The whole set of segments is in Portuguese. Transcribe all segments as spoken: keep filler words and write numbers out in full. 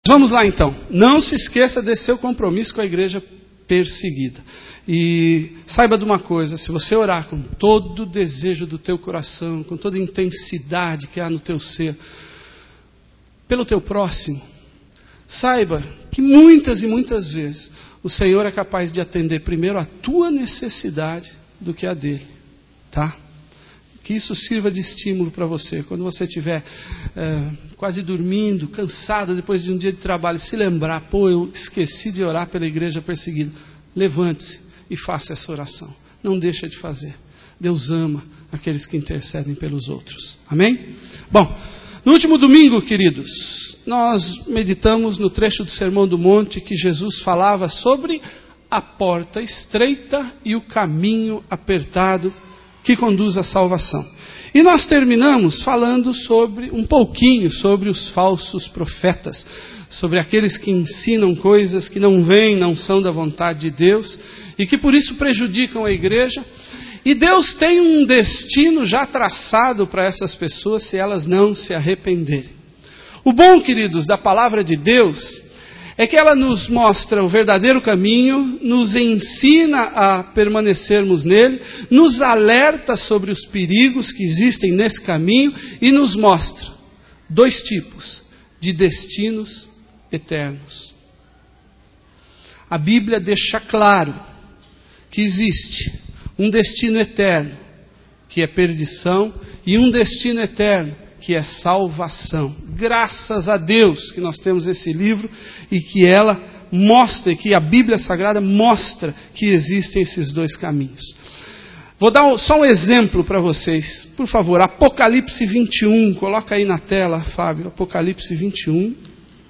Vamos lá então. Não se esqueça desse seu compromisso com a igreja perseguida. E saiba de uma coisa, se você orar com todo o desejo do teu coração, com toda a intensidade que há no teu ser, pelo teu próximo, saiba que muitas e muitas vezes o Senhor é capaz de atender primeiro a tua necessidade do que a dele, tá? Que isso sirva de estímulo para você. Quando você estiver é, quase dormindo, cansado depois de um dia de trabalho, se lembrar, pô, eu esqueci de orar pela igreja perseguida. Levante-se e faça essa oração. Não deixa de fazer. Deus ama aqueles que intercedem pelos outros. Amém? Bom, no último domingo, queridos, nós meditamos no trecho do Sermão do Monte que Jesus falava sobre a porta estreita e o caminho apertado que conduz à salvação. E nós terminamos falando sobre, um pouquinho sobre os falsos profetas, sobre aqueles que ensinam coisas que não vêm, não são da vontade de Deus, e que por isso prejudicam a igreja. E Deus tem um destino já traçado para essas pessoas se elas não se arrependerem. O bom, queridos, da palavra de Deus é que ela nos mostra o verdadeiro caminho, nos ensina a permanecermos nele, nos alerta sobre os perigos que existem nesse caminho e nos mostra dois tipos de destinos eternos. A Bíblia deixa claro que existe um destino eterno, que é perdição, e um destino eterno, que é salvação. Graças a Deus que nós temos esse livro e que ela mostra, que a Bíblia Sagrada mostra que existem esses dois caminhos. Vou dar só um exemplo para vocês. Por favor, Apocalipse vinte e um, coloca aí na tela, Fábio, Apocalipse vinte e um,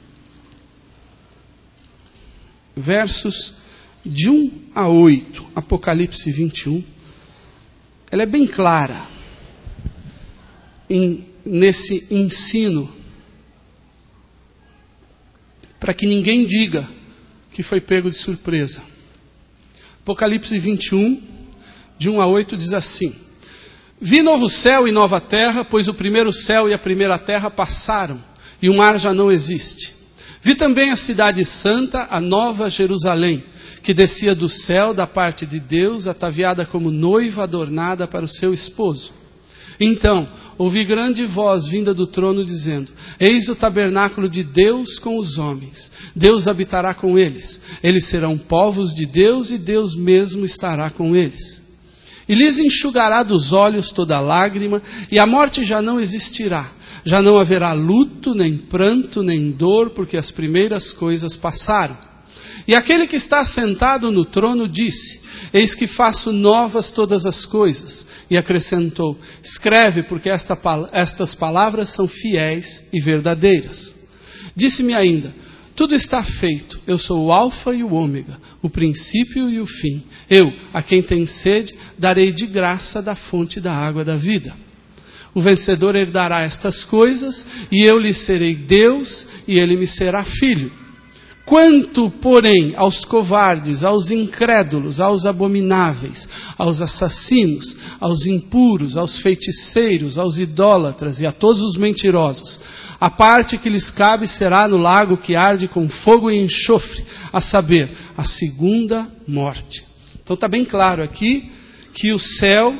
versos de um a oito, Apocalipse vinte e um. Ela é bem clara em nesse ensino, para que ninguém diga que foi pego de surpresa. Apocalipse vinte e um, de um a oito, diz assim: Vi novo céu e nova terra, pois o primeiro céu e a primeira terra passaram, e o mar já não existe. Vi também a cidade santa, a nova Jerusalém, que descia do céu da parte de Deus, ataviada como noiva adornada para o seu esposo. Então, ouvi grande voz vinda do trono dizendo: Eis o tabernáculo de Deus com os homens. Deus habitará com eles. Eles serão povos de Deus e Deus mesmo estará com eles. E lhes enxugará dos olhos toda lágrima, e a morte já não existirá. Já não haverá luto, nem pranto, nem dor, porque as primeiras coisas passaram. E aquele que está sentado no trono disse: Eis que faço novas todas as coisas. E acrescentou: Escreve, porque esta, estas palavras são fiéis e verdadeiras. Disse-me ainda: Tudo está feito. Eu sou o alfa e o ômega, o princípio e o fim. Eu, a quem tem sede, darei de graça da fonte da água da vida. O vencedor herdará estas coisas, e eu lhe serei Deus, e ele me será filho. Quanto, porém, aos covardes, aos incrédulos, aos abomináveis, aos assassinos, aos impuros, aos feiticeiros, aos idólatras e a todos os mentirosos, a parte que lhes cabe será no lago que arde com fogo e enxofre, a saber, a segunda morte. Então está bem claro aqui que o céu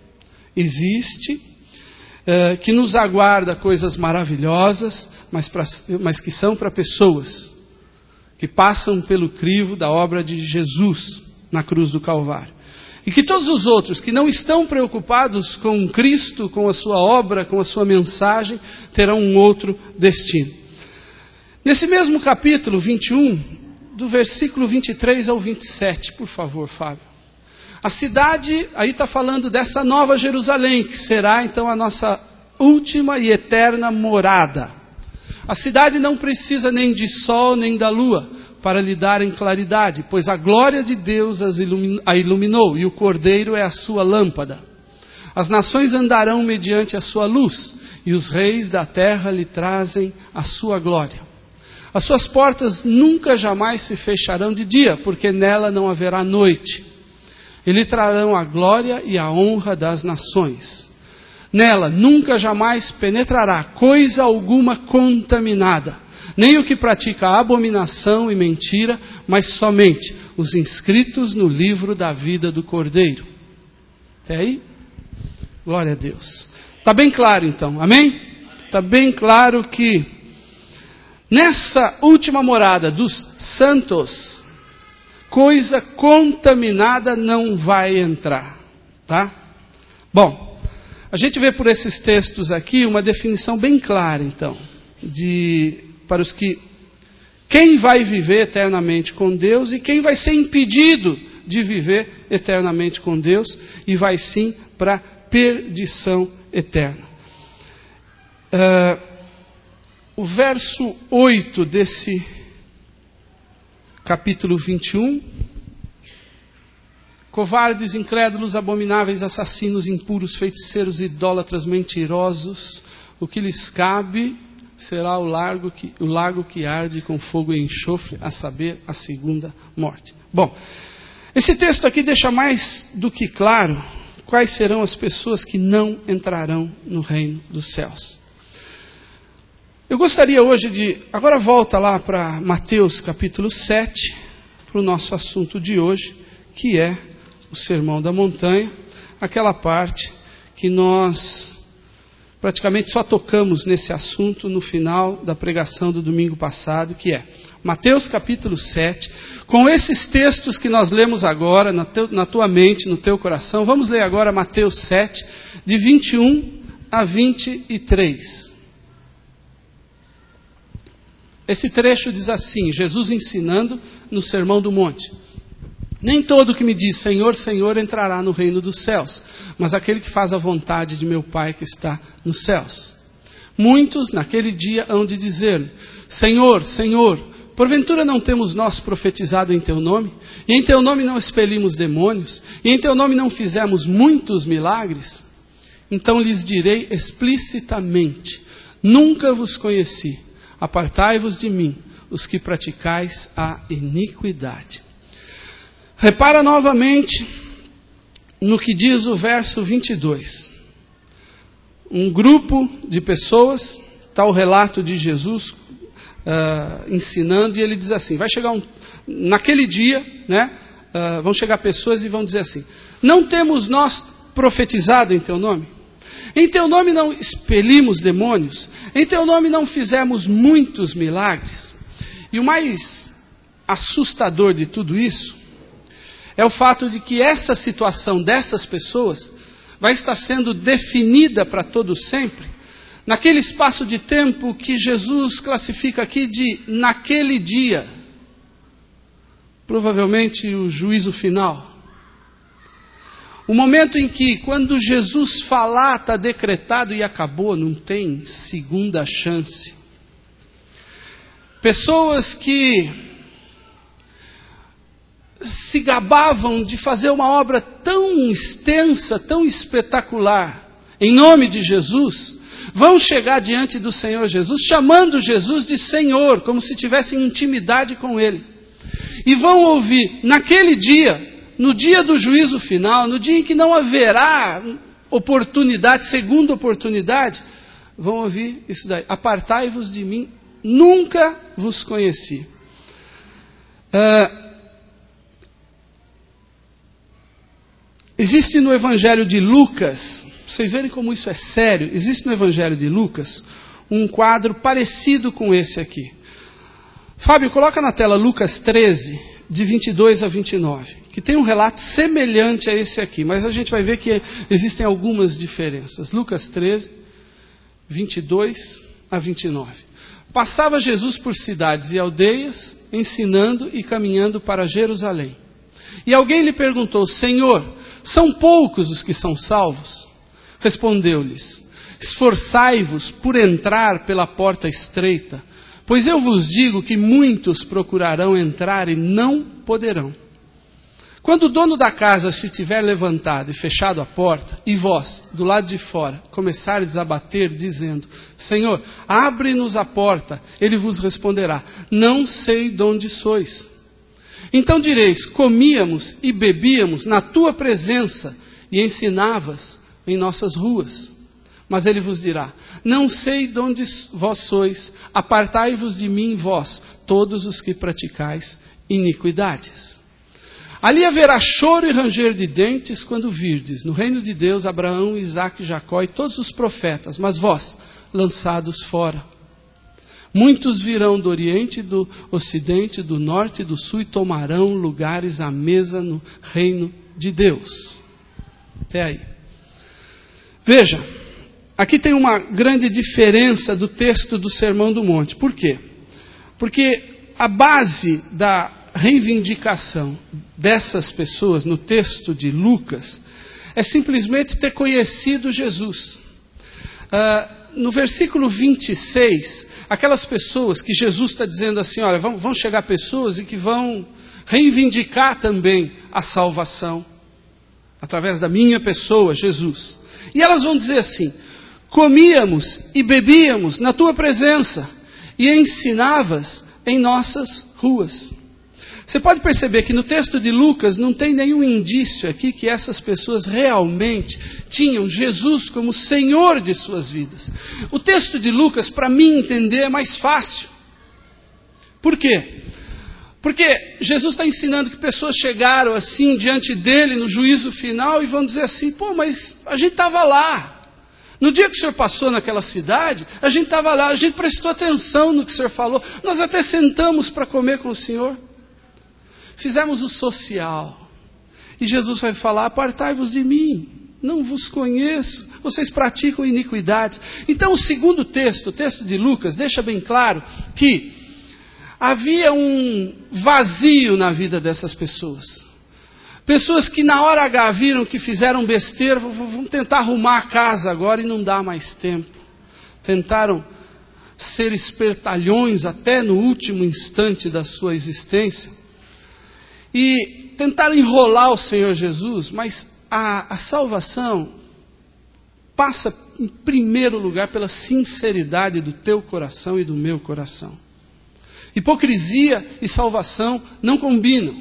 existe, eh, que nos aguarda coisas maravilhosas, mas, pra, mas que são para pessoas que passam pelo crivo da obra de Jesus na cruz do Calvário. E que todos os outros que não estão preocupados com Cristo, com a sua obra, com a sua mensagem, terão um outro destino. Nesse mesmo capítulo vinte e um, do versículo vinte e três ao vinte e sete, por favor, Fábio. A cidade, aí está falando dessa nova Jerusalém, que será então a nossa última e eterna morada. A cidade não precisa nem de sol nem da lua para lhe darem claridade, pois a glória de Deus a iluminou e o Cordeiro é a sua lâmpada. As nações andarão mediante a sua luz e os reis da terra lhe trazem a sua glória. As suas portas nunca jamais se fecharão de dia, porque nela não haverá noite. E lhe trarão a glória e a honra das nações. Nela nunca jamais penetrará coisa alguma contaminada, nem o que pratica abominação e mentira, mas somente os inscritos no livro da vida do Cordeiro. Até aí? Glória a Deus. Está bem claro então, amém? Está bem claro que nessa última morada dos santos, coisa contaminada não vai entrar, tá? Bom, a gente vê por esses textos aqui uma definição bem clara, então, de, para os que, quem vai viver eternamente com Deus e quem vai ser impedido de viver eternamente com Deus e vai sim para a perdição eterna. Uh, o verso oito desse capítulo vinte e um: covardes, incrédulos, abomináveis, assassinos, impuros, feiticeiros, idólatras, mentirosos, o que lhes cabe será o lago que, o lago que arde com fogo e enxofre, a saber, a segunda morte. Bom, esse texto aqui deixa mais do que claro quais serão as pessoas que não entrarão no reino dos céus. Eu gostaria hoje de... Agora volta lá para Mateus capítulo sete, para o nosso assunto de hoje, que é o Sermão da Montanha, aquela parte que nós praticamente só tocamos nesse assunto no final da pregação do domingo passado, que é Mateus capítulo sete, com esses textos que nós lemos agora, na, teu, na tua mente, no teu coração. Vamos ler agora Mateus sete, de vinte e um a vinte e três. Esse trecho diz assim, Jesus ensinando no Sermão do Monte: nem todo que me diz Senhor, Senhor entrará no reino dos céus, mas aquele que faz a vontade de meu Pai que está nos céus. Muitos naquele dia hão de dizer: Senhor, Senhor, porventura não temos nós profetizado em teu nome? E em teu nome não expelimos demônios? E em teu nome não fizemos muitos milagres? Então lhes direi explicitamente: nunca vos conheci. Apartai-vos de mim, os que praticais a iniquidade. Repara novamente no que diz o verso vinte e dois. Um grupo de pessoas, está o relato de Jesus uh, ensinando, e ele diz assim, vai chegar um, naquele dia, né, uh, vão chegar pessoas e vão dizer assim: não temos nós profetizado em teu nome? Em teu nome não expelimos demônios? Em teu nome não fizemos muitos milagres? E o mais assustador de tudo isso é o fato de que essa situação dessas pessoas vai estar sendo definida para todo sempre, naquele espaço de tempo que Jesus classifica aqui de naquele dia, provavelmente o juízo final. O momento em que, quando Jesus falar, está decretado e acabou, não tem segunda chance. Pessoas que se gabavam de fazer uma obra tão extensa, tão espetacular, em nome de Jesus, vão chegar diante do Senhor Jesus, chamando Jesus de Senhor, como se tivessem intimidade com Ele. E vão ouvir, naquele dia, no dia do juízo final, no dia em que não haverá oportunidade, segunda oportunidade, vão ouvir isso daí: apartai-vos de mim, nunca vos conheci. Uh, existe no Evangelho de Lucas, vocês verem como isso é sério, existe no Evangelho de Lucas um quadro parecido com esse aqui. Fábio, coloca na tela Lucas treze, de vinte e dois a vinte e nove, que tem um relato semelhante a esse aqui, mas a gente vai ver que existem algumas diferenças. Lucas treze, vinte e dois a vinte e nove. Passava Jesus por cidades e aldeias, ensinando e caminhando para Jerusalém. E alguém lhe perguntou: Senhor, são poucos os que são salvos? Respondeu-lhes: esforçai-vos por entrar pela porta estreita, pois eu vos digo que muitos procurarão entrar e não poderão. Quando o dono da casa se tiver levantado e fechado a porta, e vós, do lado de fora, começareis a bater, dizendo: Senhor, abre-nos a porta, ele vos responderá: não sei de onde sois. Então direis: comíamos e bebíamos na tua presença, e ensinavas em nossas ruas. Mas ele vos dirá: não sei de onde vós sois, apartai-vos de mim, vós, todos os que praticais iniquidades. Ali haverá choro e ranger de dentes quando virdes, no reino de Deus, Abraão, Isaque, Jacó e todos os profetas, mas vós, lançados fora. Muitos virão do oriente, do ocidente, do norte e do sul e tomarão lugares à mesa no reino de Deus. Até aí. Veja, aqui tem uma grande diferença do texto do Sermão do Monte. Por quê? Porque a base da reivindicação dessas pessoas no texto de Lucas é simplesmente ter conhecido Jesus. Uh, no versículo vinte e seis, aquelas pessoas que Jesus está dizendo assim, olha, vão, vão chegar pessoas e que vão reivindicar também a salvação, através da minha pessoa, Jesus. E elas vão dizer assim: comíamos e bebíamos na tua presença e ensinavas em nossas ruas. Você pode perceber que no texto de Lucas não tem nenhum indício aqui que essas pessoas realmente tinham Jesus como Senhor de suas vidas. O texto de Lucas, para mim entender, é mais fácil. Por quê? Porque Jesus está ensinando que pessoas chegaram assim diante dele no juízo final e vão dizer assim: pô, mas a gente estava lá. No dia que o senhor passou naquela cidade, a gente estava lá, a gente prestou atenção no que o senhor falou, nós até sentamos para comer com o senhor. Fizemos o social. E Jesus vai falar: apartai-vos de mim, não vos conheço, vocês praticam iniquidades. Então o segundo texto, o texto de Lucas, deixa bem claro que havia um vazio na vida dessas pessoas. Pessoas que na hora H viram que fizeram besteira, vamos tentar arrumar a casa agora e não dá mais tempo. Tentaram ser espertalhões até no último instante da sua existência. E tentaram enrolar o Senhor Jesus, mas a, a salvação passa em primeiro lugar pela sinceridade do teu coração e do meu coração. Hipocrisia e salvação não combinam.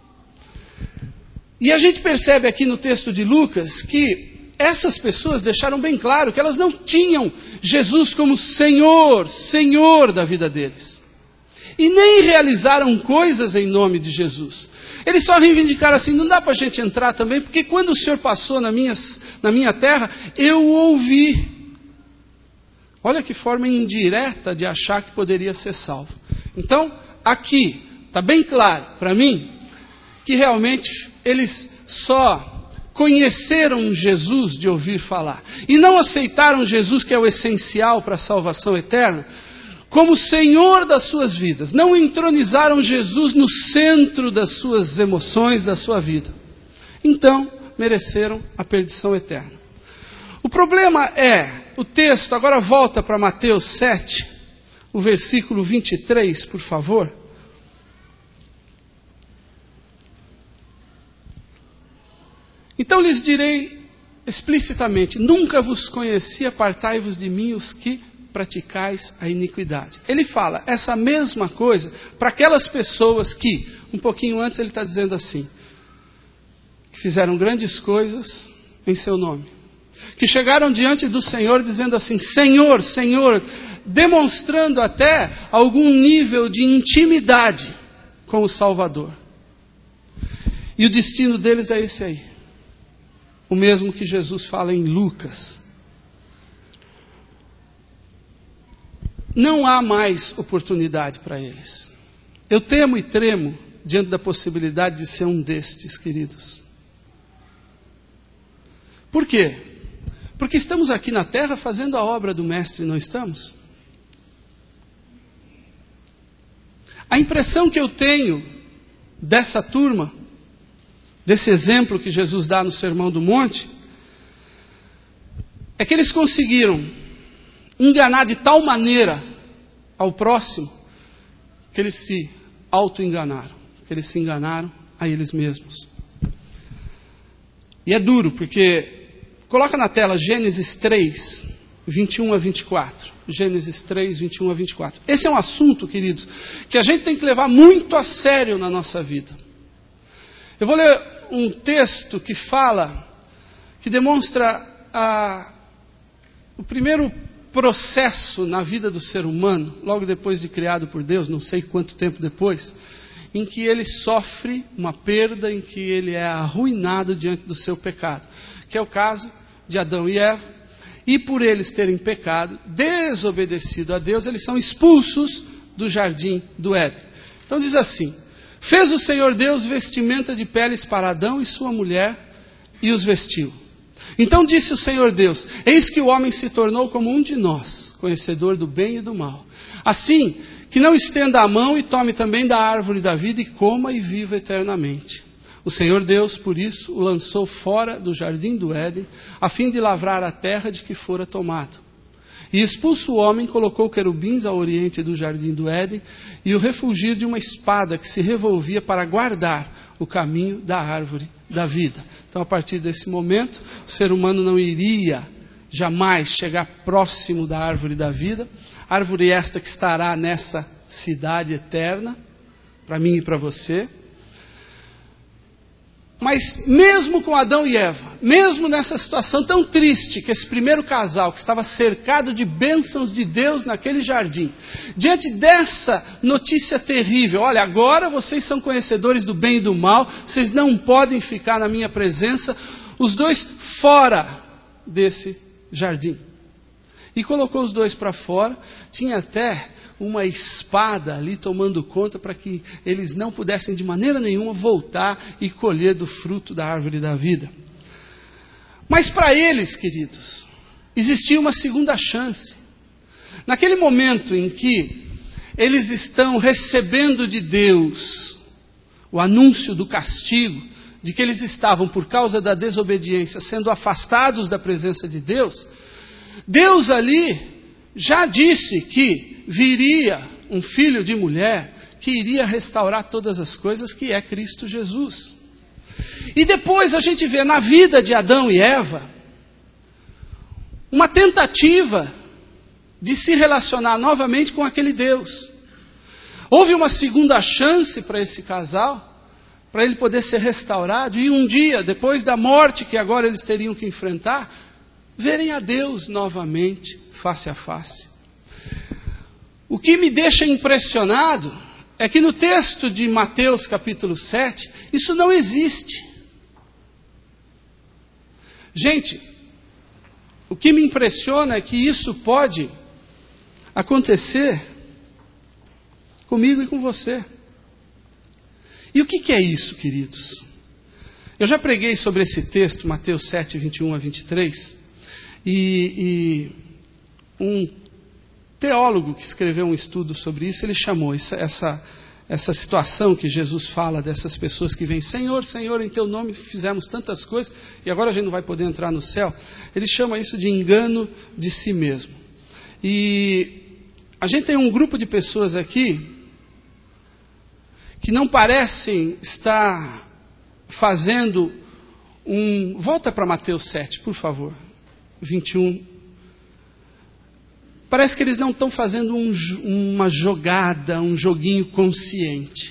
E a gente percebe aqui no texto de Lucas que essas pessoas deixaram bem claro que elas não tinham Jesus como Senhor, Senhor da vida deles. E nem realizaram coisas em nome de Jesus. Eles só reivindicaram assim: não dá para a gente entrar também, porque quando o Senhor passou na minha, na minha terra, eu o ouvi. Olha que forma indireta de achar que poderia ser salvo. Então, aqui está bem claro para mim que realmente eles só conheceram Jesus de ouvir falar. E não aceitaram Jesus, que é o essencial para a salvação eterna, como Senhor das suas vidas. Não entronizaram Jesus no centro das suas emoções, da sua vida. Então, mereceram a perdição eterna. O problema é, o texto, agora volta para Mateus sete, o versículo vinte e três, por favor. Então lhes direi explicitamente: nunca vos conheci, apartai-vos de mim os que praticais a iniquidade. Ele fala essa mesma coisa para aquelas pessoas que, um pouquinho antes ele está dizendo assim, que fizeram grandes coisas em seu nome, que chegaram diante do Senhor dizendo assim: Senhor, Senhor, demonstrando até algum nível de intimidade com o Salvador. E o destino deles é esse aí, o mesmo que Jesus fala em Lucas. Não há mais oportunidade para eles. Eu temo e tremo diante da possibilidade de ser um destes, queridos. Por quê? Porque estamos aqui na terra fazendo a obra do Mestre, não estamos? A impressão que eu tenho dessa turma, desse exemplo que Jesus dá no Sermão do Monte, é que eles conseguiram enganar de tal maneira ao próximo que eles se auto-enganaram, que eles se enganaram a eles mesmos. E é duro, porque coloca na tela Gênesis três, vinte e um a vinte e quatro. Gênesis três, vinte e um a vinte e quatro. Esse é um assunto, queridos, que a gente tem que levar muito a sério na nossa vida. Eu vou ler um texto que fala, que demonstra a o primeiro processo na vida do ser humano, logo depois de criado por Deus, não sei quanto tempo depois, em que ele sofre uma perda, em que ele é arruinado diante do seu pecado, que é o caso de Adão e Eva, e por eles terem pecado, desobedecido a Deus, eles são expulsos do jardim do Éden. Então diz assim: fez o Senhor Deus vestimenta de peles para Adão e sua mulher, e os vestiu. Então disse o Senhor Deus: eis que o homem se tornou como um de nós, conhecedor do bem e do mal. Assim, que não estenda a mão e tome também da árvore da vida e coma e viva eternamente. O Senhor Deus, por isso, o lançou fora do jardim do Éden, a fim de lavrar a terra de que fora tomado. E expulso o homem, colocou querubins ao oriente do jardim do Éden e o refulgir de uma espada que se revolvia para guardar o caminho da árvore da vida. Então, a partir desse momento, o ser humano não iria jamais chegar próximo da árvore da vida, árvore esta que estará nessa cidade eterna, para mim e para você. Mas mesmo com Adão e Eva, mesmo nessa situação tão triste, que esse primeiro casal, que estava cercado de bênçãos de Deus naquele jardim, diante dessa notícia terrível: olha, agora vocês são conhecedores do bem e do mal, vocês não podem ficar na minha presença, os dois fora desse jardim. E colocou os dois para fora, tinha até uma espada ali tomando conta para que eles não pudessem de maneira nenhuma voltar e colher do fruto da árvore da vida. Mas para eles, queridos, existia uma segunda chance. Naquele momento em que eles estão recebendo de Deus o anúncio do castigo, de que eles estavam, por causa da desobediência, sendo afastados da presença de Deus, Deus ali já disse que viria um filho de mulher que iria restaurar todas as coisas, que é Cristo Jesus. E depois a gente vê na vida de Adão e Eva uma tentativa de se relacionar novamente com aquele Deus. Houve uma segunda chance para esse casal, para ele poder ser restaurado, e um dia, depois da morte que agora eles teriam que enfrentar, verem a Deus novamente, face a face. O que me deixa impressionado é que no texto de Mateus capítulo sete, isso não existe. Gente, o que me impressiona é que isso pode acontecer comigo e com você. E o que, que é isso, queridos? Eu já preguei sobre esse texto, Mateus sete, vinte e um a vinte e três, e, e um teólogo que escreveu um estudo sobre isso, ele chamou essa, essa, essa situação que Jesus fala dessas pessoas que vêm: Senhor, Senhor, em teu nome fizemos tantas coisas e agora a gente não vai poder entrar no céu. Ele chama isso de engano de si mesmo. E a gente tem um grupo de pessoas aqui que não parecem estar fazendo um... Volta para Mateus sete, por favor, vinte e um. Parece que eles não estão fazendo um, uma jogada, um joguinho consciente.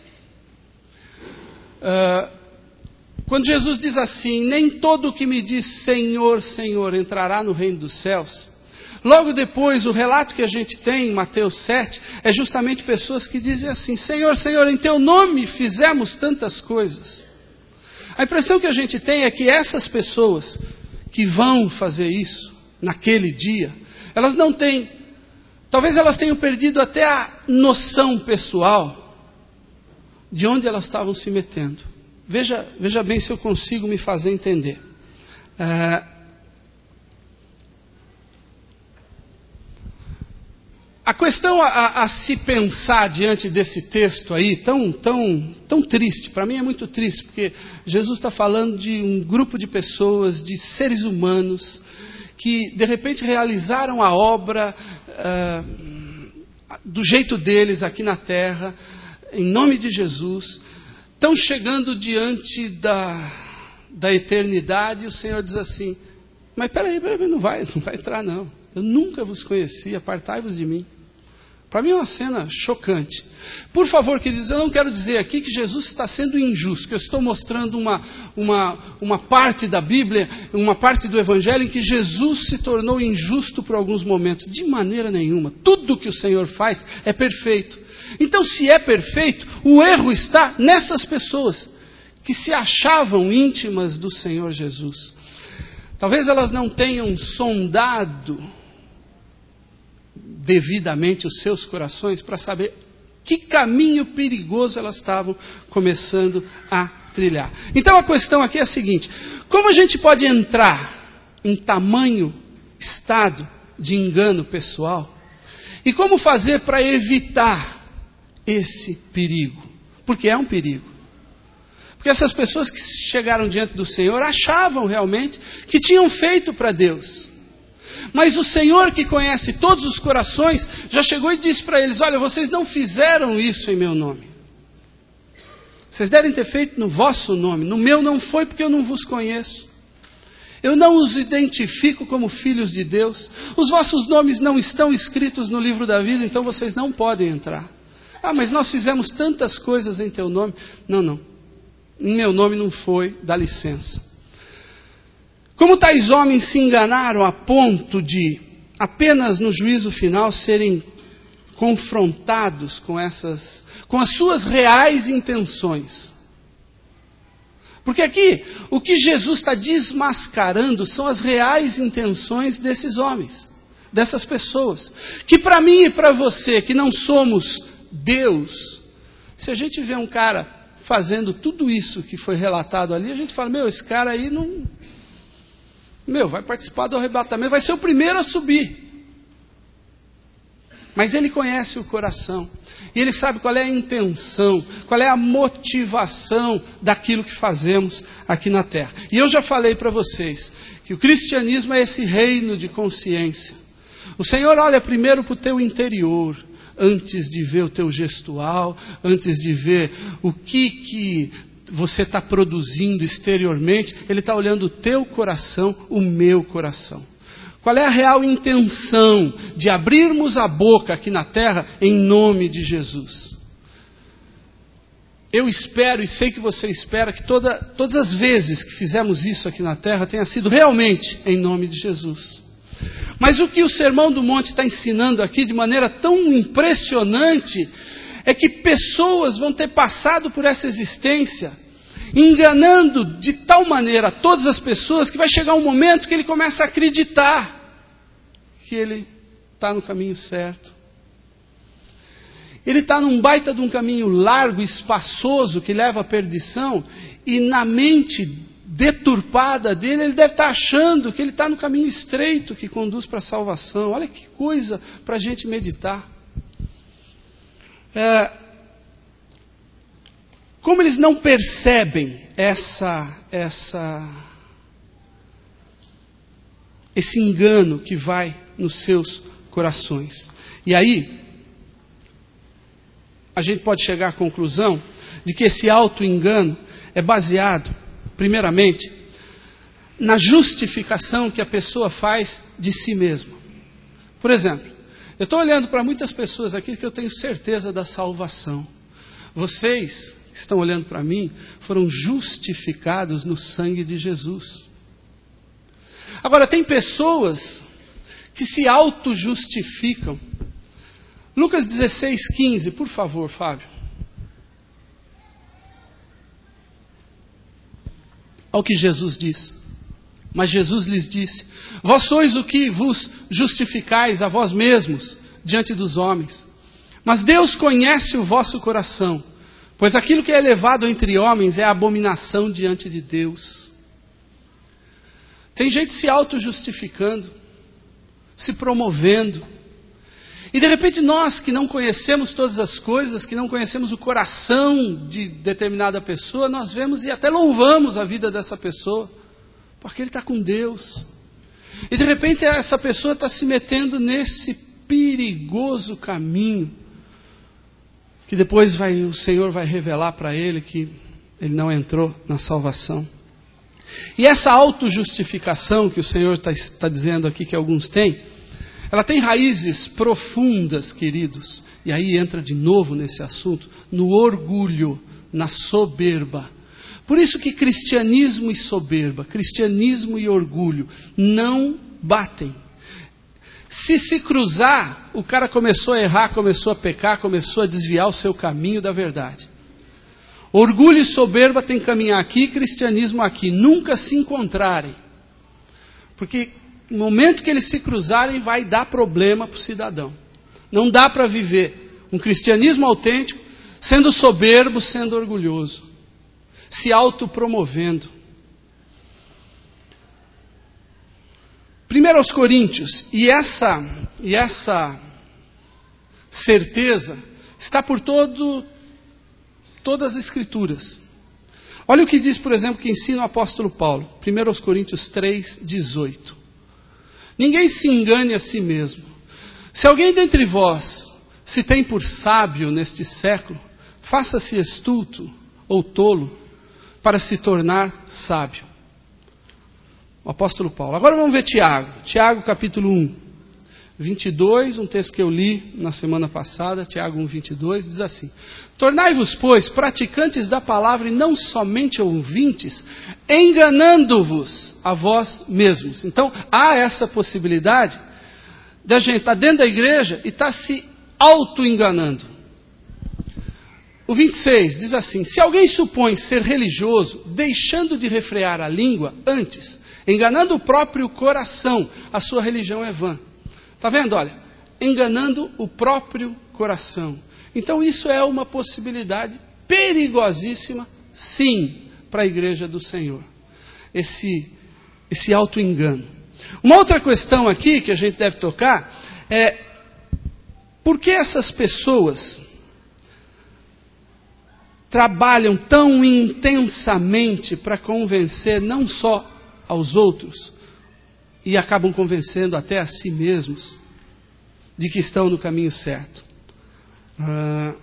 Uh, quando Jesus diz assim: nem todo o que me diz Senhor, Senhor entrará no reino dos céus. Logo depois, o relato que a gente tem em Mateus sete é justamente pessoas que dizem assim: Senhor, Senhor, em teu nome fizemos tantas coisas. A impressão que a gente tem é que essas pessoas que vão fazer isso naquele dia, elas não têm, talvez elas tenham perdido até a noção pessoal de onde elas estavam se metendo. Veja, veja bem se eu consigo me fazer entender. É, a questão a, a, a se pensar diante desse texto aí, tão, tão, tão triste, para mim é muito triste, porque Jesus está falando de um grupo de pessoas, de seres humanos, que de repente realizaram a obra uh, do jeito deles aqui na terra, em nome de Jesus, estão chegando diante da, da eternidade, e o Senhor diz assim: mas peraí, peraí, não vai, não vai entrar não, eu nunca vos conheci, apartai-vos de mim. Para mim é uma cena chocante. Por favor, queridos, eu não quero dizer aqui que Jesus está sendo injusto, que eu estou mostrando uma, uma, uma parte da Bíblia, uma parte do Evangelho em que Jesus se tornou injusto por alguns momentos. De maneira nenhuma. Tudo que o Senhor faz é perfeito. Então, se é perfeito, o erro está nessas pessoas que se achavam íntimas do Senhor Jesus. Talvez elas não tenham sondado devidamente os seus corações para saber que caminho perigoso elas estavam começando a trilhar. Então a questão aqui é a seguinte: como a gente pode entrar em tamanho estado de engano pessoal? E como fazer para evitar esse perigo? Porque é um perigo. Porque essas pessoas que chegaram diante do Senhor achavam realmente que tinham feito para Deus. Mas o Senhor, que conhece todos os corações, já chegou e disse para eles: olha, vocês não fizeram isso em meu nome. Vocês devem ter feito no vosso nome. No meu não foi, porque eu não vos conheço. Eu não os identifico como filhos de Deus. Os vossos nomes não estão escritos no livro da vida, então vocês não podem entrar. Ah, mas nós fizemos tantas coisas em teu nome. Não, não. Em meu nome não foi, dá licença. Como tais homens se enganaram a ponto de, apenas no juízo final, serem confrontados com essas, com as suas reais intenções. Porque aqui, o que Jesus está desmascarando são as reais intenções desses homens, dessas pessoas. Que para mim e para você, que não somos Deus, se a gente vê um cara fazendo tudo isso que foi relatado ali, a gente fala: meu, esse cara aí não... Meu, vai participar do arrebatamento, vai ser o primeiro a subir. Mas ele conhece o coração. E ele sabe qual é a intenção, qual é a motivação daquilo que fazemos aqui na terra. E eu já falei para vocês que o cristianismo é esse reino de consciência. O Senhor olha primeiro para o teu interior, antes de ver o teu gestual, antes de ver o que que você está produzindo exteriormente. Ele está olhando o teu coração, o meu coração. Qual é a real intenção de abrirmos a boca aqui na terra em nome de Jesus? Eu espero e sei que você espera que toda, todas as vezes que fizemos isso aqui na terra tenha sido realmente em nome de Jesus. Mas o que o Sermão do Monte está ensinando aqui de maneira tão impressionante é que pessoas vão ter passado por essa existência, enganando de tal maneira todas as pessoas, que vai chegar um momento que ele começa a acreditar que ele está no caminho certo. Ele está num baita de um caminho largo, espaçoso, que leva à perdição, e na mente deturpada dele, ele deve estar achando que ele está no caminho estreito que conduz para a salvação. Olha que coisa para a gente meditar. É, como eles não percebem essa, essa, esse engano que vai nos seus corações. E aí, a gente pode chegar à conclusão de que esse auto-engano é baseado, primeiramente, na justificação que a pessoa faz de si mesma. Por exemplo, eu estou olhando para muitas pessoas aqui que eu tenho certeza da salvação. Vocês que estão olhando para mim foram justificados no sangue de Jesus. Agora, tem pessoas que se auto-justificam. Lucas dezesseis, quinze, por favor, Fábio. Olha o que Jesus diz. Mas Jesus lhes disse: vós sois o que vos justificais a vós mesmos diante dos homens. Mas Deus conhece o vosso coração, pois aquilo que é elevado entre homens é abominação diante de Deus. Tem gente se auto-justificando, se promovendo. E de repente nós que não conhecemos todas as coisas, que não conhecemos o coração de determinada pessoa, nós vemos e até louvamos a vida dessa pessoa, porque ele está com Deus. E de repente essa pessoa está se metendo nesse perigoso caminho, que depois vai, o Senhor vai revelar para ele que ele não entrou na salvação. E essa autojustificação que o Senhor está, está dizendo aqui que alguns têm, ela tem raízes profundas, queridos. E aí entra de novo nesse assunto, no orgulho, na soberba. Por isso que cristianismo e soberba, cristianismo e orgulho não batem. Se se cruzar, o cara começou a errar, começou a pecar, começou a desviar o seu caminho da verdade. Orgulho e soberba tem que caminhar aqui, cristianismo aqui, nunca se encontrarem. Porque no momento que eles se cruzarem, vai dar problema para o cidadão. Não dá para viver um cristianismo autêntico, sendo soberbo, sendo orgulhoso, se autopromovendo. Primeiro aos Coríntios, e essa, e essa certeza está por todo, todas as Escrituras. Olha o que diz, por exemplo, que ensina o apóstolo Paulo. Primeiro aos Coríntios três, dezoito. Ninguém se engane a si mesmo. Se alguém dentre vós se tem por sábio neste século, faça-se estulto ou tolo para se tornar sábio. O apóstolo Paulo. Agora vamos ver Tiago. Tiago capítulo um, vinte e dois, um texto que eu li na semana passada, Tiago um, vinte e dois, diz assim: tornai-vos, pois, praticantes da palavra e não somente ouvintes, enganando-vos a vós mesmos. Então, há essa possibilidade da gente estar dentro da igreja e estar se auto-enganando. O vinte e seis diz assim: se alguém supõe ser religioso, deixando de refrear a língua, antes, enganando o próprio coração, a sua religião é vã. Está vendo? Olha, enganando o próprio coração. Então isso é uma possibilidade perigosíssima, sim, para a igreja do Senhor. Esse, esse auto-engano. Uma outra questão aqui que a gente deve tocar é: por que essas pessoas trabalham tão intensamente para convencer não só aos outros, e acabam convencendo até a si mesmos de que estão no caminho certo? Uh,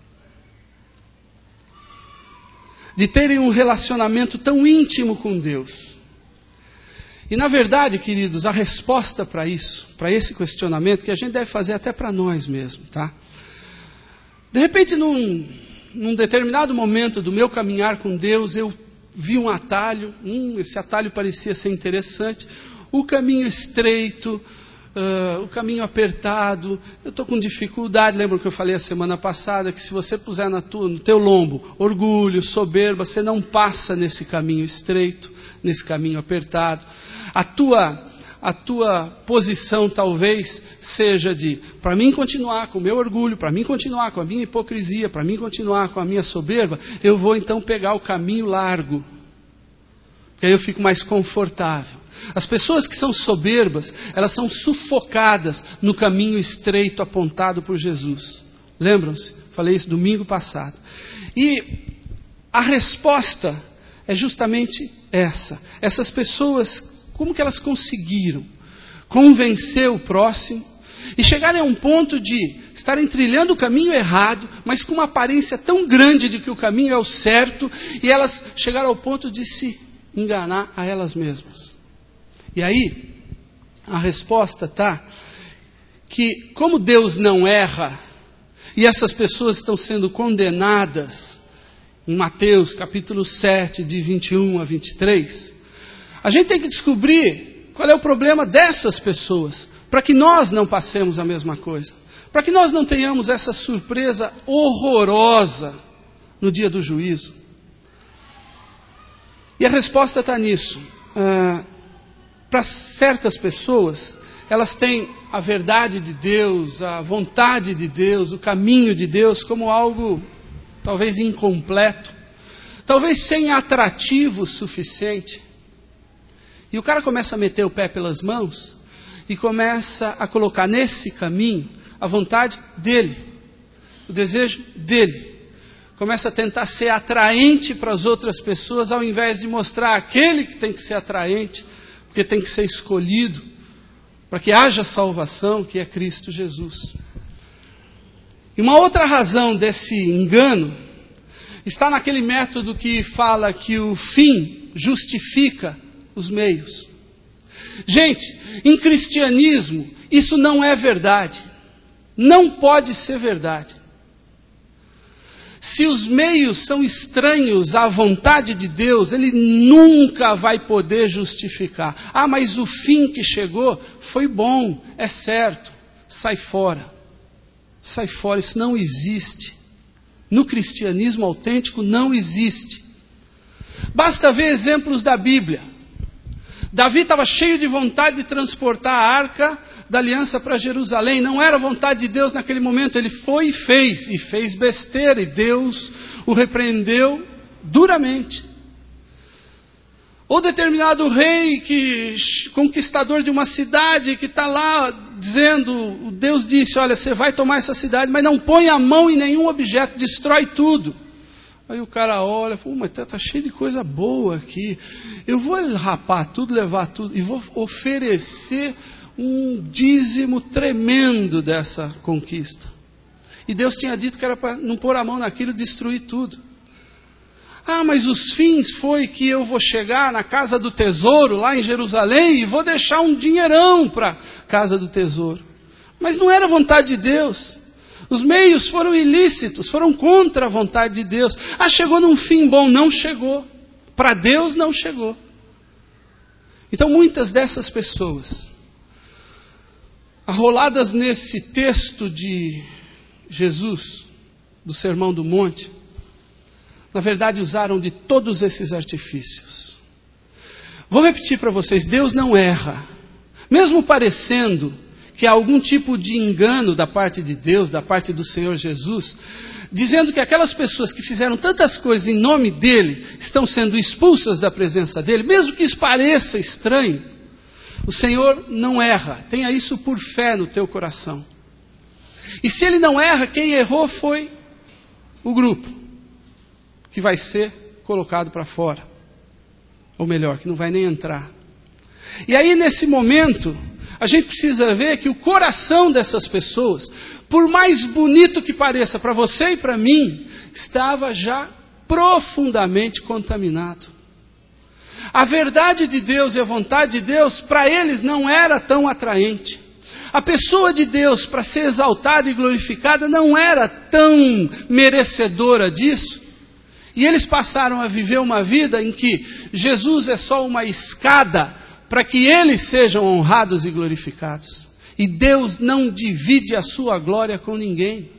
de terem um relacionamento tão íntimo com Deus. E na verdade, queridos, a resposta para isso, para esse questionamento, que a gente deve fazer até para nós mesmos, tá? De repente, num, num determinado momento do meu caminhar com Deus, eu vi um atalho, hum, esse atalho parecia ser interessante, o caminho estreito, uh, o caminho apertado, eu estou com dificuldade. Lembra que eu falei a semana passada, que se você puser na tua, no teu lombo orgulho, soberba, você não passa nesse caminho estreito, nesse caminho apertado. A tua, a tua posição talvez seja de, para mim continuar com o meu orgulho, para mim continuar com a minha hipocrisia, para mim continuar com a minha soberba, eu vou então pegar o caminho largo, porque aí eu fico mais confortável. As pessoas que são soberbas, elas são sufocadas no caminho estreito apontado por Jesus. Lembram-se? Falei isso domingo passado. E a resposta é justamente essa. Essas pessoas, como que elas conseguiram convencer o próximo e chegarem a um ponto de estarem trilhando o caminho errado, mas com uma aparência tão grande de que o caminho é o certo, e elas chegaram ao ponto de se enganar a elas mesmas? E aí, a resposta está que, como Deus não erra, e essas pessoas estão sendo condenadas, em Mateus capítulo sete, de vinte e um a vinte e três, a gente tem que descobrir qual é o problema dessas pessoas, para que nós não passemos a mesma coisa, para que nós não tenhamos essa surpresa horrorosa no dia do juízo. E a resposta está nisso. Ah, para certas pessoas, elas têm a verdade de Deus, a vontade de Deus, o caminho de Deus como algo talvez incompleto, talvez sem atrativo suficiente. E o cara começa a meter o pé pelas mãos e começa a colocar nesse caminho a vontade dele, o desejo dele. Começa a tentar ser atraente para as outras pessoas, ao invés de mostrar aquele que tem que ser atraente, porque tem que ser escolhido para que haja salvação, que é Cristo Jesus. E uma outra razão desse engano está naquele método que fala que o fim justifica os meios. Gente, em cristianismo isso não é verdade. Não pode ser verdade. Se os meios são estranhos à vontade de Deus, Ele nunca vai poder justificar. Ah, mas o fim que chegou foi bom, é certo. Sai fora. Sai fora, isso não existe. No cristianismo autêntico não existe. Basta ver exemplos da Bíblia. Davi estava cheio de vontade de transportar a arca da aliança para Jerusalém. Não era vontade de Deus naquele momento. Ele foi e fez. E fez besteira. E Deus o repreendeu duramente. Ou determinado rei, que, conquistador de uma cidade, que está lá dizendo, Deus disse, olha, você vai tomar essa cidade, mas não põe a mão em nenhum objeto, destrói tudo. Aí o cara olha e fala, mas está tá cheio de coisa boa aqui. Eu vou rapar tudo, levar tudo, e vou oferecer um dízimo tremendo dessa conquista. E Deus tinha dito que era para não pôr a mão naquilo e destruir tudo. Ah, mas os fins foi que eu vou chegar na casa do tesouro, lá em Jerusalém, e vou deixar um dinheirão para a casa do tesouro. Mas não era vontade de Deus. Os meios foram ilícitos, foram contra a vontade de Deus. Ah, chegou num fim bom. Não chegou. Para Deus não chegou. Então muitas dessas pessoas, arroladas nesse texto de Jesus, do Sermão do Monte, na verdade usaram de todos esses artifícios. Vou repetir para vocês, Deus não erra. Mesmo parecendo que há algum tipo de engano da parte de Deus, da parte do Senhor Jesus, dizendo que aquelas pessoas que fizeram tantas coisas em nome dEle, estão sendo expulsas da presença dEle, mesmo que isso pareça estranho, o Senhor não erra. Tenha isso por fé no teu coração. E se Ele não erra, quem errou foi o grupo, que vai ser colocado para fora. Ou melhor, que não vai nem entrar. E aí nesse momento, a gente precisa ver que o coração dessas pessoas, por mais bonito que pareça para você e para mim, estava já profundamente contaminado. A verdade de Deus e a vontade de Deus, para eles não era tão atraente. A pessoa de Deus, para ser exaltada e glorificada, não era tão merecedora disso. E eles passaram a viver uma vida em que Jesus é só uma escada para que eles sejam honrados e glorificados. E Deus não divide a sua glória com ninguém.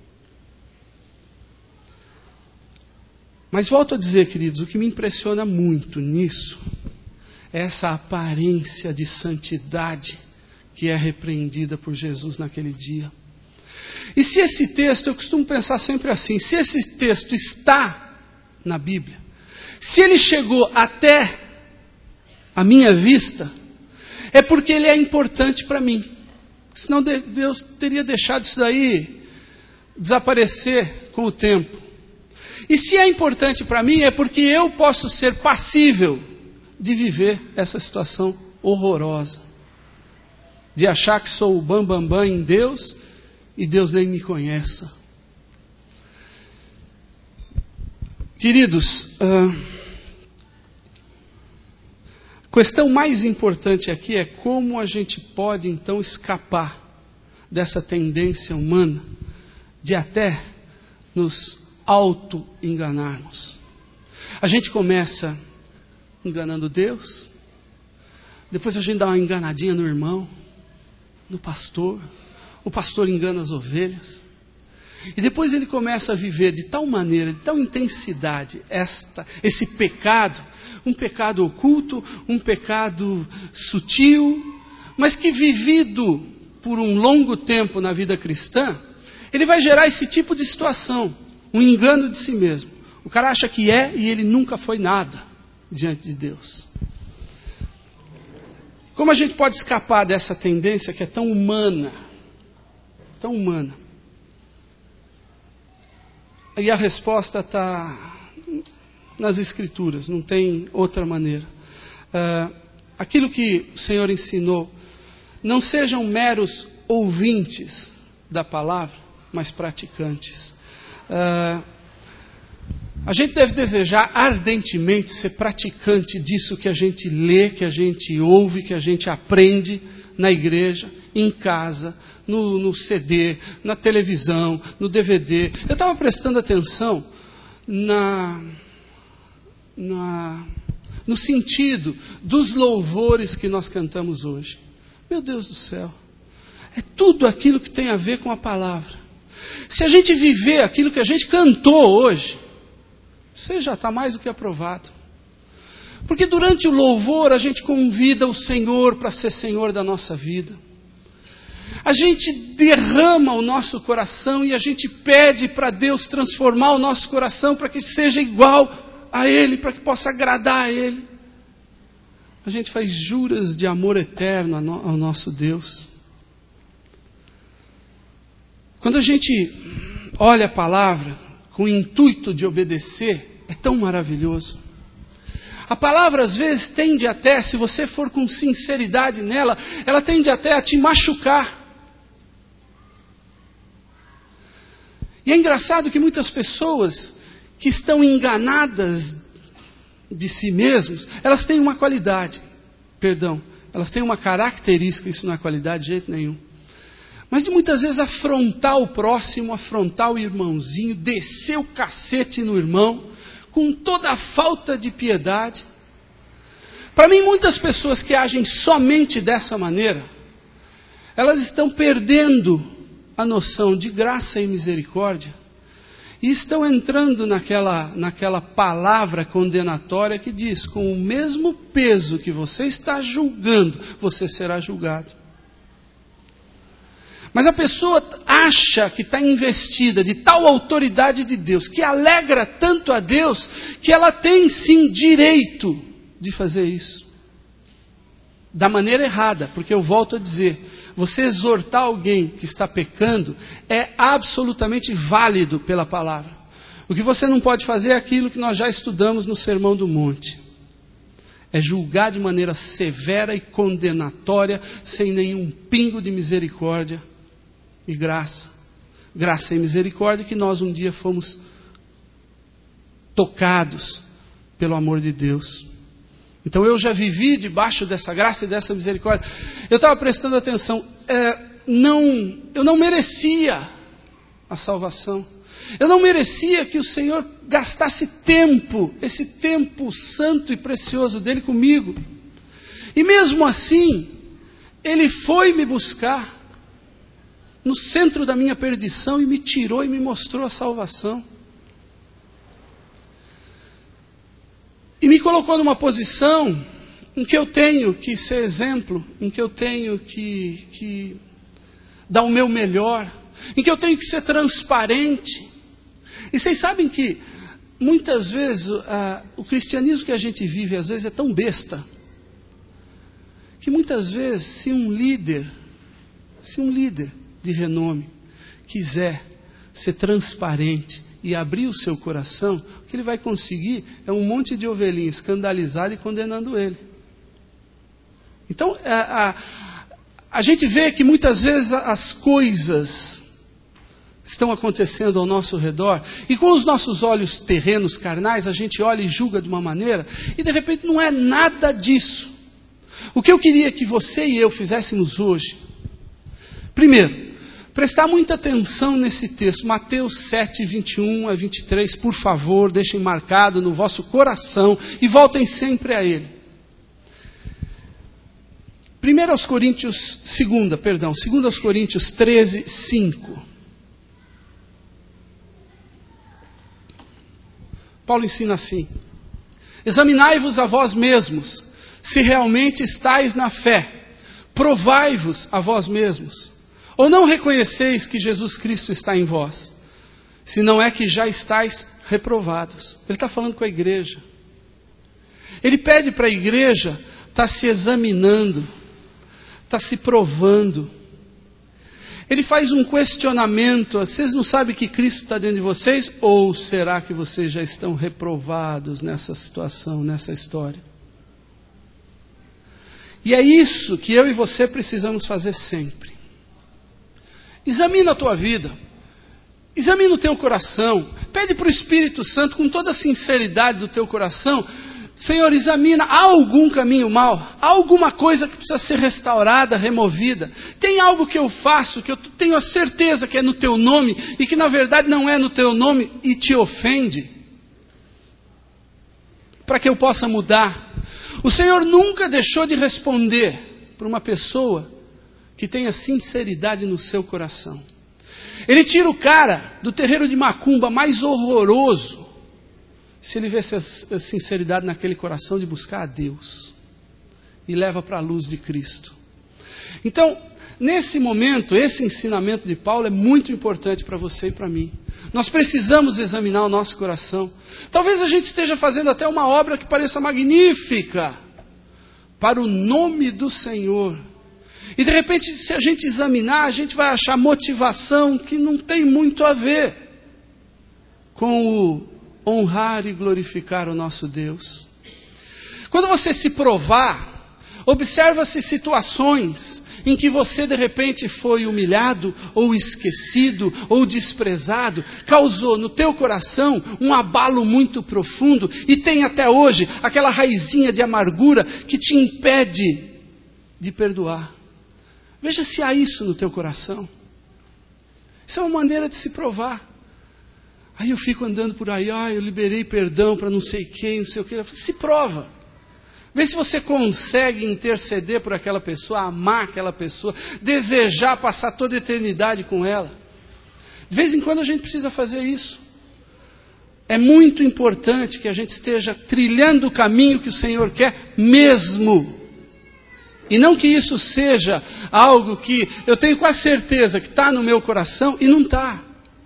Mas volto a dizer, queridos, o que me impressiona muito nisso é essa aparência de santidade que é repreendida por Jesus naquele dia. E se esse texto, eu costumo pensar sempre assim, se esse texto está na Bíblia, se ele chegou até a minha vista, é porque ele é importante para mim. Senão Deus teria deixado isso daí desaparecer com o tempo. E se é importante para mim, é porque eu posso ser passível de viver essa situação horrorosa. De achar que sou o bambambam bam, bam em Deus e Deus nem me conheça. Queridos, a questão mais importante aqui é como a gente pode então escapar dessa tendência humana de até nos auto-enganarmos. A gente começa enganando Deus, depois a gente dá uma enganadinha no irmão, no pastor, o pastor engana as ovelhas, e depois ele começa a viver de tal maneira, de tal intensidade, esta, esse pecado, um pecado oculto, um pecado sutil, mas que vivido por um longo tempo na vida cristã, ele vai gerar esse tipo de situação, um engano de si mesmo. O cara acha que é e ele nunca foi nada diante de Deus. Como a gente pode escapar dessa tendência que é tão humana, tão humana? E a resposta está nas Escrituras, não tem outra maneira. Uh, aquilo que o Senhor ensinou, não sejam meros ouvintes da palavra, mas praticantes. Uh, a gente deve desejar ardentemente ser praticante disso que a gente lê, que a gente ouve, que a gente aprende na igreja, em casa, no, no C D, na televisão, no D V D. Eu estava prestando atenção na, na, no sentido dos louvores que nós cantamos hoje. Meu Deus do céu, é tudo aquilo que tem a ver com a palavra. Se a gente viver aquilo que a gente cantou hoje, você já está mais do que aprovado. Porque durante o louvor a gente convida o Senhor para ser Senhor da nossa vida. A gente derrama o nosso coração e a gente pede para Deus transformar o nosso coração para que seja igual a Ele, para que possa agradar a Ele. A gente faz juras de amor eterno ao nosso Deus. Quando a gente olha a palavra com o intuito de obedecer, é tão maravilhoso. A palavra às vezes tende até, se você for com sinceridade nela, ela tende até a te machucar. E é engraçado que muitas pessoas que estão enganadas de si mesmos, elas têm uma qualidade, perdão, elas têm uma característica, isso não é qualidade de jeito nenhum. Mas de muitas vezes afrontar o próximo, afrontar o irmãozinho, descer o cacete no irmão, com toda a falta de piedade. Para mim, muitas pessoas que agem somente dessa maneira, elas estão perdendo a noção de graça e misericórdia e estão entrando naquela, naquela palavra condenatória que diz: com o mesmo peso que você está julgando, você será julgado. Mas a pessoa acha que está investida de tal autoridade de Deus, que alegra tanto a Deus, que ela tem sim direito de fazer isso. Da maneira errada, porque eu volto a dizer, você exortar alguém que está pecando é absolutamente válido pela palavra. O que você não pode fazer é aquilo que nós já estudamos no Sermão do Monte. É julgar de maneira severa e condenatória, sem nenhum pingo de misericórdia e graça. Graça e misericórdia que nós um dia fomos tocados pelo amor de Deus. Então eu já vivi debaixo dessa graça e dessa misericórdia. Eu estava prestando atenção. É, não, eu não merecia a salvação. Eu não merecia que o Senhor gastasse tempo, esse tempo santo e precioso dele comigo. E mesmo assim, Ele foi me buscar no centro da minha perdição e me tirou e me mostrou a salvação. E me colocou numa posição em que eu tenho que ser exemplo, em que eu tenho que, que dar o meu melhor, em que eu tenho que ser transparente. E vocês sabem que muitas vezes uh, o cristianismo que a gente vive às vezes é tão besta, que muitas vezes se um líder, se um líder de renome quiser ser transparente e abrir o seu coração, o que ele vai conseguir é um monte de ovelhinha escandalizada e condenando ele. Então, a, a, a gente vê que muitas vezes as coisas estão acontecendo ao nosso redor, e com os nossos olhos terrenos, carnais, a gente olha e julga de uma maneira, e de repente não é nada disso. O que eu queria que você e eu fizéssemos hoje, primeiro, prestar muita atenção nesse texto, Mateus sete, vinte e um a vinte e três, por favor, deixem marcado no vosso coração e voltem sempre a ele. Primeiro aos Coríntios, segunda, perdão, segunda aos Coríntios treze, cinco. Paulo ensina assim: examinai-vos a vós mesmos, se realmente estáis na fé, provai-vos a vós mesmos. Ou não reconheceis que Jesus Cristo está em vós, se não é que já estáis reprovados? Ele está falando com a igreja. Ele pede para a igreja estar se examinando, estar se provando. Ele faz um questionamento: vocês não sabem que Cristo está dentro de vocês? Ou será que vocês já estão reprovados nessa situação, nessa história? E é isso que eu e você precisamos fazer sempre. Examina a tua vida, examina o teu coração, pede para o Espírito Santo com toda a sinceridade do teu coração, Senhor, examina, há algum caminho mau? Há alguma coisa que precisa ser restaurada, removida? Tem algo que eu faço, que eu tenho a certeza que é no teu nome, e que na verdade não é no teu nome e te ofende? Para que eu possa mudar. O Senhor nunca deixou de responder para uma pessoa que tenha sinceridade no seu coração. Ele tira o cara do terreiro de macumba mais horroroso, se ele vê essa sinceridade naquele coração de buscar a Deus, e leva para a luz de Cristo. Então, nesse momento, esse ensinamento de Paulo é muito importante para você e para mim. Nós precisamos examinar o nosso coração. Talvez a gente esteja fazendo até uma obra que pareça magnífica, para o nome do Senhor. E de repente, se a gente examinar, a gente vai achar motivação que não tem muito a ver com o honrar e glorificar o nosso Deus. Quando você se provar, observa-se situações em que você de repente foi humilhado, ou esquecido, ou desprezado, causou no teu coração um abalo muito profundo, e tem até hoje aquela raizinha de amargura que te impede de perdoar. Veja se há isso no teu coração. Isso é uma maneira de se provar. Aí eu fico andando por aí, ah, eu liberei perdão para não sei quem, não sei o que. Se prova. Vê se você consegue interceder por aquela pessoa, amar aquela pessoa, desejar passar toda a eternidade com ela. De vez em quando a gente precisa fazer isso. É muito importante que a gente esteja trilhando o caminho que o Senhor quer mesmo. E não que isso seja algo que eu tenho quase certeza que está no meu coração e não está.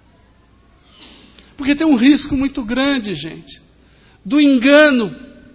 Porque tem um risco muito grande, gente, do engano,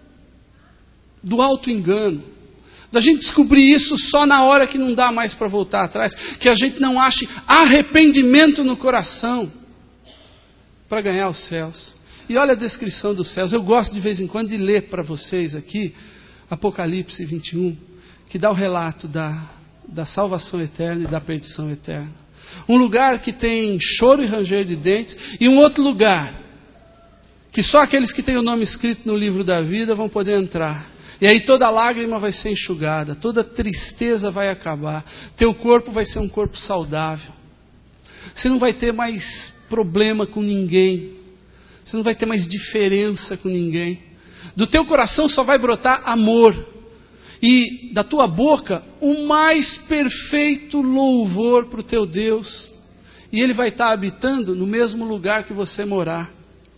do auto-engano, da gente descobrir isso só na hora que não dá mais para voltar atrás, que a gente não ache arrependimento no coração para ganhar os céus. E olha a descrição dos céus. Eu gosto de vez em quando de ler para vocês aqui Apocalipse vinte e um, que dá o relato da, da salvação eterna e da perdição eterna. Um lugar que tem choro e ranger de dentes, e um outro lugar que só aqueles que têm o nome escrito no livro da vida vão poder entrar. E aí toda lágrima vai ser enxugada, toda tristeza vai acabar, teu corpo vai ser um corpo saudável. Você não vai ter mais problema com ninguém, você não vai ter mais diferença com ninguém. Do teu coração só vai brotar amor. E da tua boca, o mais perfeito louvor para o teu Deus. E Ele vai estar habitando no mesmo lugar que você morar.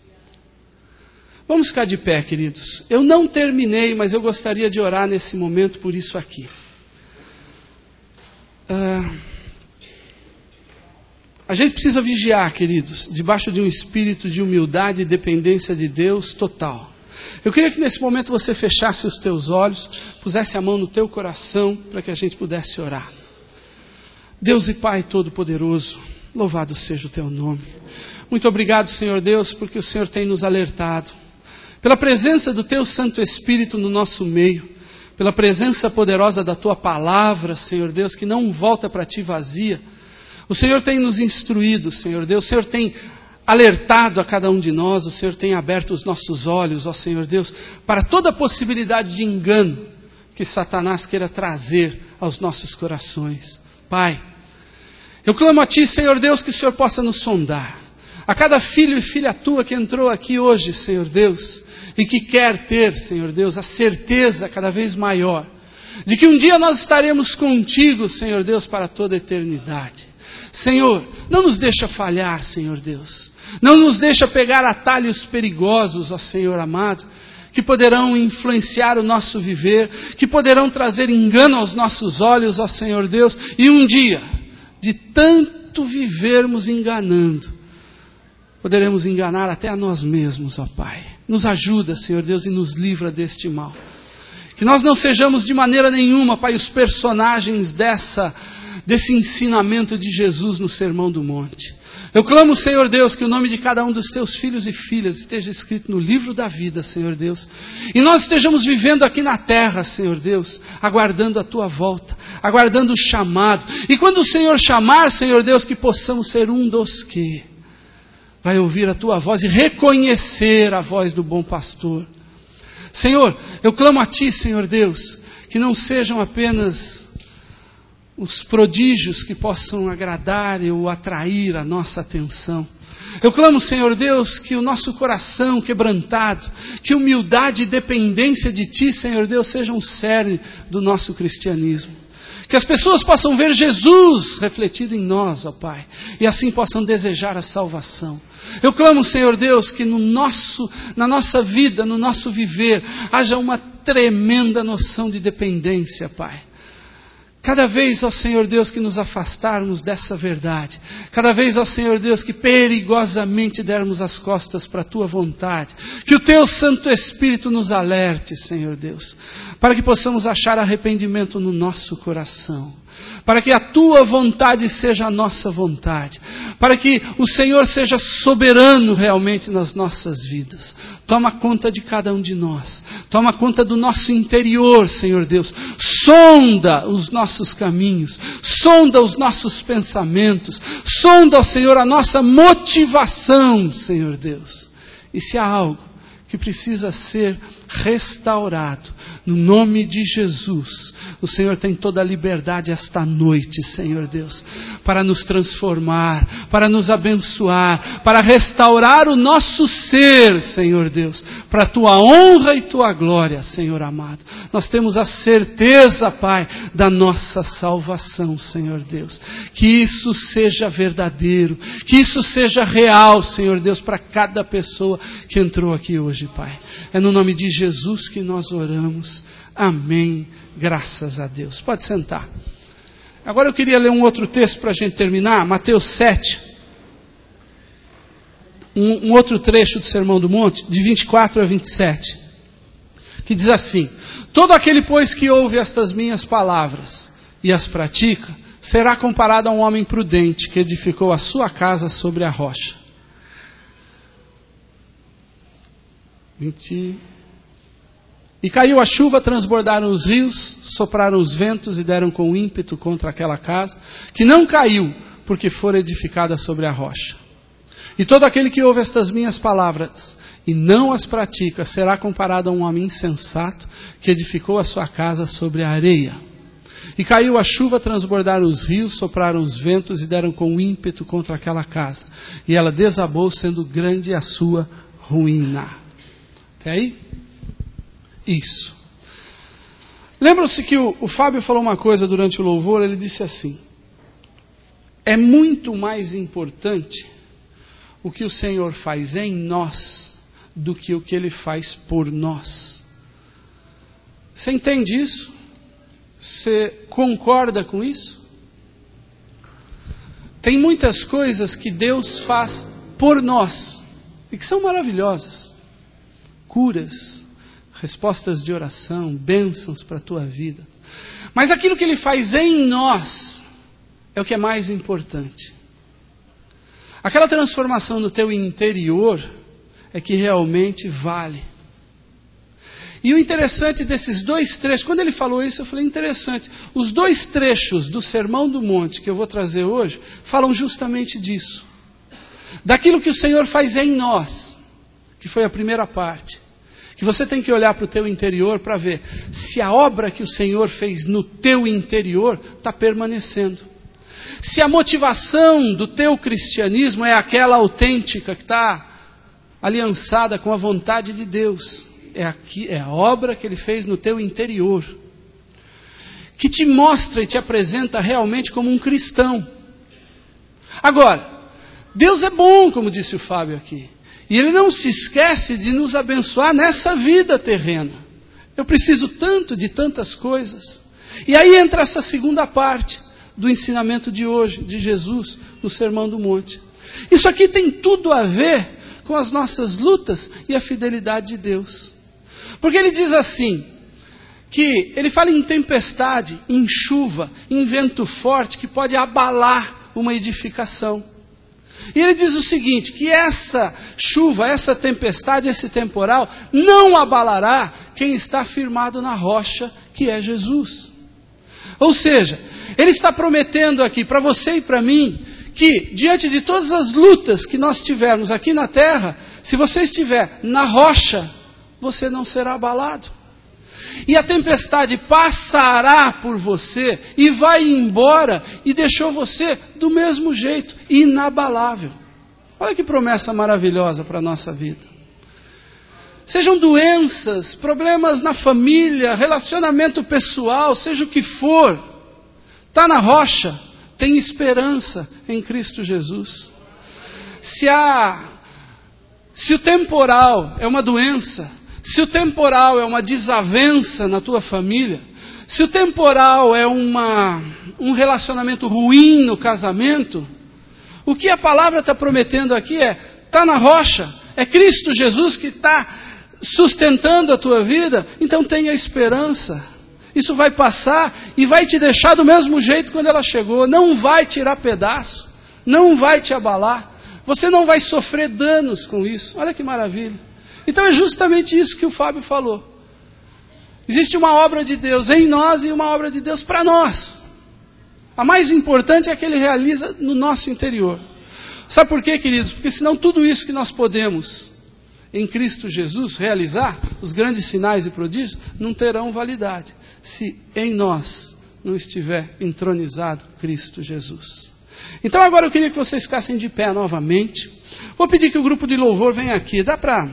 Vamos ficar de pé, queridos. Eu não terminei, mas eu gostaria de orar nesse momento por isso aqui. Ah, a gente precisa vigiar, queridos, debaixo de um espírito de humildade e dependência de Deus total. Eu queria que nesse momento você fechasse os teus olhos, pusesse a mão no teu coração, para que a gente pudesse orar. Deus e Pai Todo-Poderoso, louvado seja o teu nome. Muito obrigado, Senhor Deus, porque o Senhor tem nos alertado, pela presença do teu Santo Espírito no nosso meio, pela presença poderosa da tua palavra, Senhor Deus, que não volta para ti vazia. O Senhor tem nos instruído, Senhor Deus, o Senhor tem alertado a cada um de nós, o Senhor tem aberto os nossos olhos, ó Senhor Deus, para toda a possibilidade de engano que Satanás queira trazer aos nossos corações. Pai, eu clamo a Ti, Senhor Deus, que o Senhor possa nos sondar. A cada filho e filha Tua que entrou aqui hoje, Senhor Deus, e que quer ter, Senhor Deus, a certeza cada vez maior de que um dia nós estaremos contigo, Senhor Deus, para toda a eternidade. Senhor, não nos deixa falhar, Senhor Deus. Não nos deixa pegar atalhos perigosos, ó Senhor amado, que poderão influenciar o nosso viver, que poderão trazer engano aos nossos olhos, ó Senhor Deus, e um dia, de tanto vivermos enganando, poderemos enganar até a nós mesmos, ó Pai. Nos ajuda, Senhor Deus, e nos livra deste mal. Que nós não sejamos de maneira nenhuma, Pai, os personagens dessa, desse ensinamento de Jesus no Sermão do Monte. Eu clamo, Senhor Deus, que o nome de cada um dos teus filhos e filhas esteja escrito no livro da vida, Senhor Deus. E nós estejamos vivendo aqui na terra, Senhor Deus, aguardando a tua volta, aguardando o chamado. E quando o Senhor chamar, Senhor Deus, que possamos ser um dos que vai ouvir a tua voz e reconhecer a voz do bom pastor. Senhor, eu clamo a Ti, Senhor Deus, que não sejam apenas os prodígios que possam agradar ou atrair a nossa atenção. Eu clamo, Senhor Deus, que o nosso coração quebrantado, que humildade e dependência de Ti, Senhor Deus, sejam o cerne do nosso cristianismo. Que as pessoas possam ver Jesus refletido em nós, ó Pai, e assim possam desejar a salvação. Eu clamo, Senhor Deus, que no nosso, na nossa vida, no nosso viver, haja uma tremenda noção de dependência, Pai. Cada vez, ó Senhor Deus, que nos afastarmos dessa verdade, cada vez, ó Senhor Deus, que perigosamente dermos as costas para a Tua vontade, que o Teu Santo Espírito nos alerte, Senhor Deus, para que possamos achar arrependimento no nosso coração, para que a Tua vontade seja a nossa vontade, para que o Senhor seja soberano realmente nas nossas vidas. Toma conta de cada um de nós, toma conta do nosso interior, Senhor Deus, sonda os nossos caminhos, sonda os nossos pensamentos, sonda, ó Senhor, a nossa motivação, Senhor Deus. E se há algo que precisa ser restaurado, no nome de Jesus, o Senhor tem toda a liberdade esta noite, Senhor Deus, para nos transformar, para nos abençoar, para restaurar o nosso ser, Senhor Deus, para a Tua honra e Tua glória, Senhor amado. Nós temos a certeza, Pai, da nossa salvação, Senhor Deus. Que isso seja verdadeiro, que isso seja real, Senhor Deus, para cada pessoa que entrou aqui hoje, Pai. É no nome de Jesus que nós oramos. Amém. Graças a Deus. Pode sentar. Agora eu queria ler um outro texto para a gente terminar. Mateus sete. Um, um outro trecho do Sermão do Monte, de vinte e quatro a vinte e sete. Que diz assim: todo aquele, pois, que ouve estas minhas palavras e as pratica, será comparado a um homem prudente que edificou a sua casa sobre a rocha. vinte E caiu a chuva, transbordaram os rios, sopraram os ventos e deram com ímpeto contra aquela casa, que não caiu, porque fora edificada sobre a rocha. E todo aquele que ouve estas minhas palavras e não as pratica, será comparado a um homem insensato, que edificou a sua casa sobre a areia. E caiu a chuva, transbordaram os rios, sopraram os ventos e deram com ímpeto contra aquela casa. E ela desabou, sendo grande a sua ruína. Até aí? Isso. Lembram-se que o, o Fábio falou uma coisa durante o louvor, ele disse assim: é muito mais importante o que o Senhor faz em nós do que o que Ele faz por nós. Você entende isso? Você concorda com isso? Tem muitas coisas que Deus faz por nós e que são maravilhosas. Curas, respostas de oração, bênçãos para a tua vida. Mas aquilo que Ele faz em nós é o que é mais importante. Aquela transformação no teu interior é que realmente vale. E o interessante desses dois trechos, quando ele falou isso, eu falei, interessante. Os dois trechos do Sermão do Monte que eu vou trazer hoje, falam justamente disso. Daquilo que o Senhor faz em nós, que foi a primeira parte. Que você tem que olhar para o teu interior para ver se a obra que o Senhor fez no teu interior está permanecendo. Se a motivação do teu cristianismo é aquela autêntica que está aliançada com a vontade de Deus. É, aqui, é a obra que Ele fez no teu interior. Que te mostra e te apresenta realmente como um cristão. Agora, Deus é bom, como disse o Fábio aqui. E Ele não se esquece de nos abençoar nessa vida terrena. Eu preciso tanto de tantas coisas. E aí entra essa segunda parte do ensinamento de hoje, de Jesus, no Sermão do Monte. Isso aqui tem tudo a ver com as nossas lutas e a fidelidade de Deus. Porque Ele diz assim, que Ele fala em tempestade, em chuva, em vento forte, que pode abalar uma edificação. E Ele diz o seguinte, que essa chuva, essa tempestade, esse temporal, não abalará quem está firmado na rocha, que é Jesus. Ou seja, Ele está prometendo aqui para você e para mim, que diante de todas as lutas que nós tivermos aqui na terra, se você estiver na rocha, você não será abalado. E a tempestade passará por você e vai embora e deixou você do mesmo jeito, inabalável. Olha que promessa maravilhosa para a nossa vida. Sejam doenças, problemas na família, relacionamento pessoal, seja o que for, está na rocha, tem esperança em Cristo Jesus. Se, há, se o temporal é uma doença, se o temporal é uma desavença na tua família, se o temporal é uma, um relacionamento ruim no casamento, o que a palavra está prometendo aqui é, está na rocha, é Cristo Jesus que está sustentando a tua vida, então tenha esperança. Isso vai passar e vai te deixar do mesmo jeito quando ela chegou, não vai tirar pedaço, não vai te abalar, você não vai sofrer danos com isso. Olha que maravilha. Então é justamente isso que o Fábio falou. Existe uma obra de Deus em nós e uma obra de Deus para nós. A mais importante é a que Ele realiza no nosso interior. Sabe por quê, queridos? Porque senão tudo isso que nós podemos, em Cristo Jesus, realizar, os grandes sinais e prodígios, não terão validade, se em nós não estiver entronizado Cristo Jesus. Então agora eu queria que vocês ficassem de pé novamente. Vou pedir que o grupo de louvor venha aqui. Dá para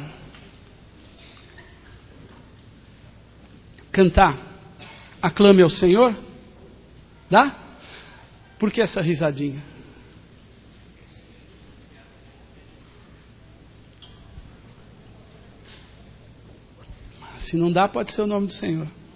cantar Aclame ao Senhor? Dá? Por que essa risadinha? Se não dá, pode ser o nome do Senhor.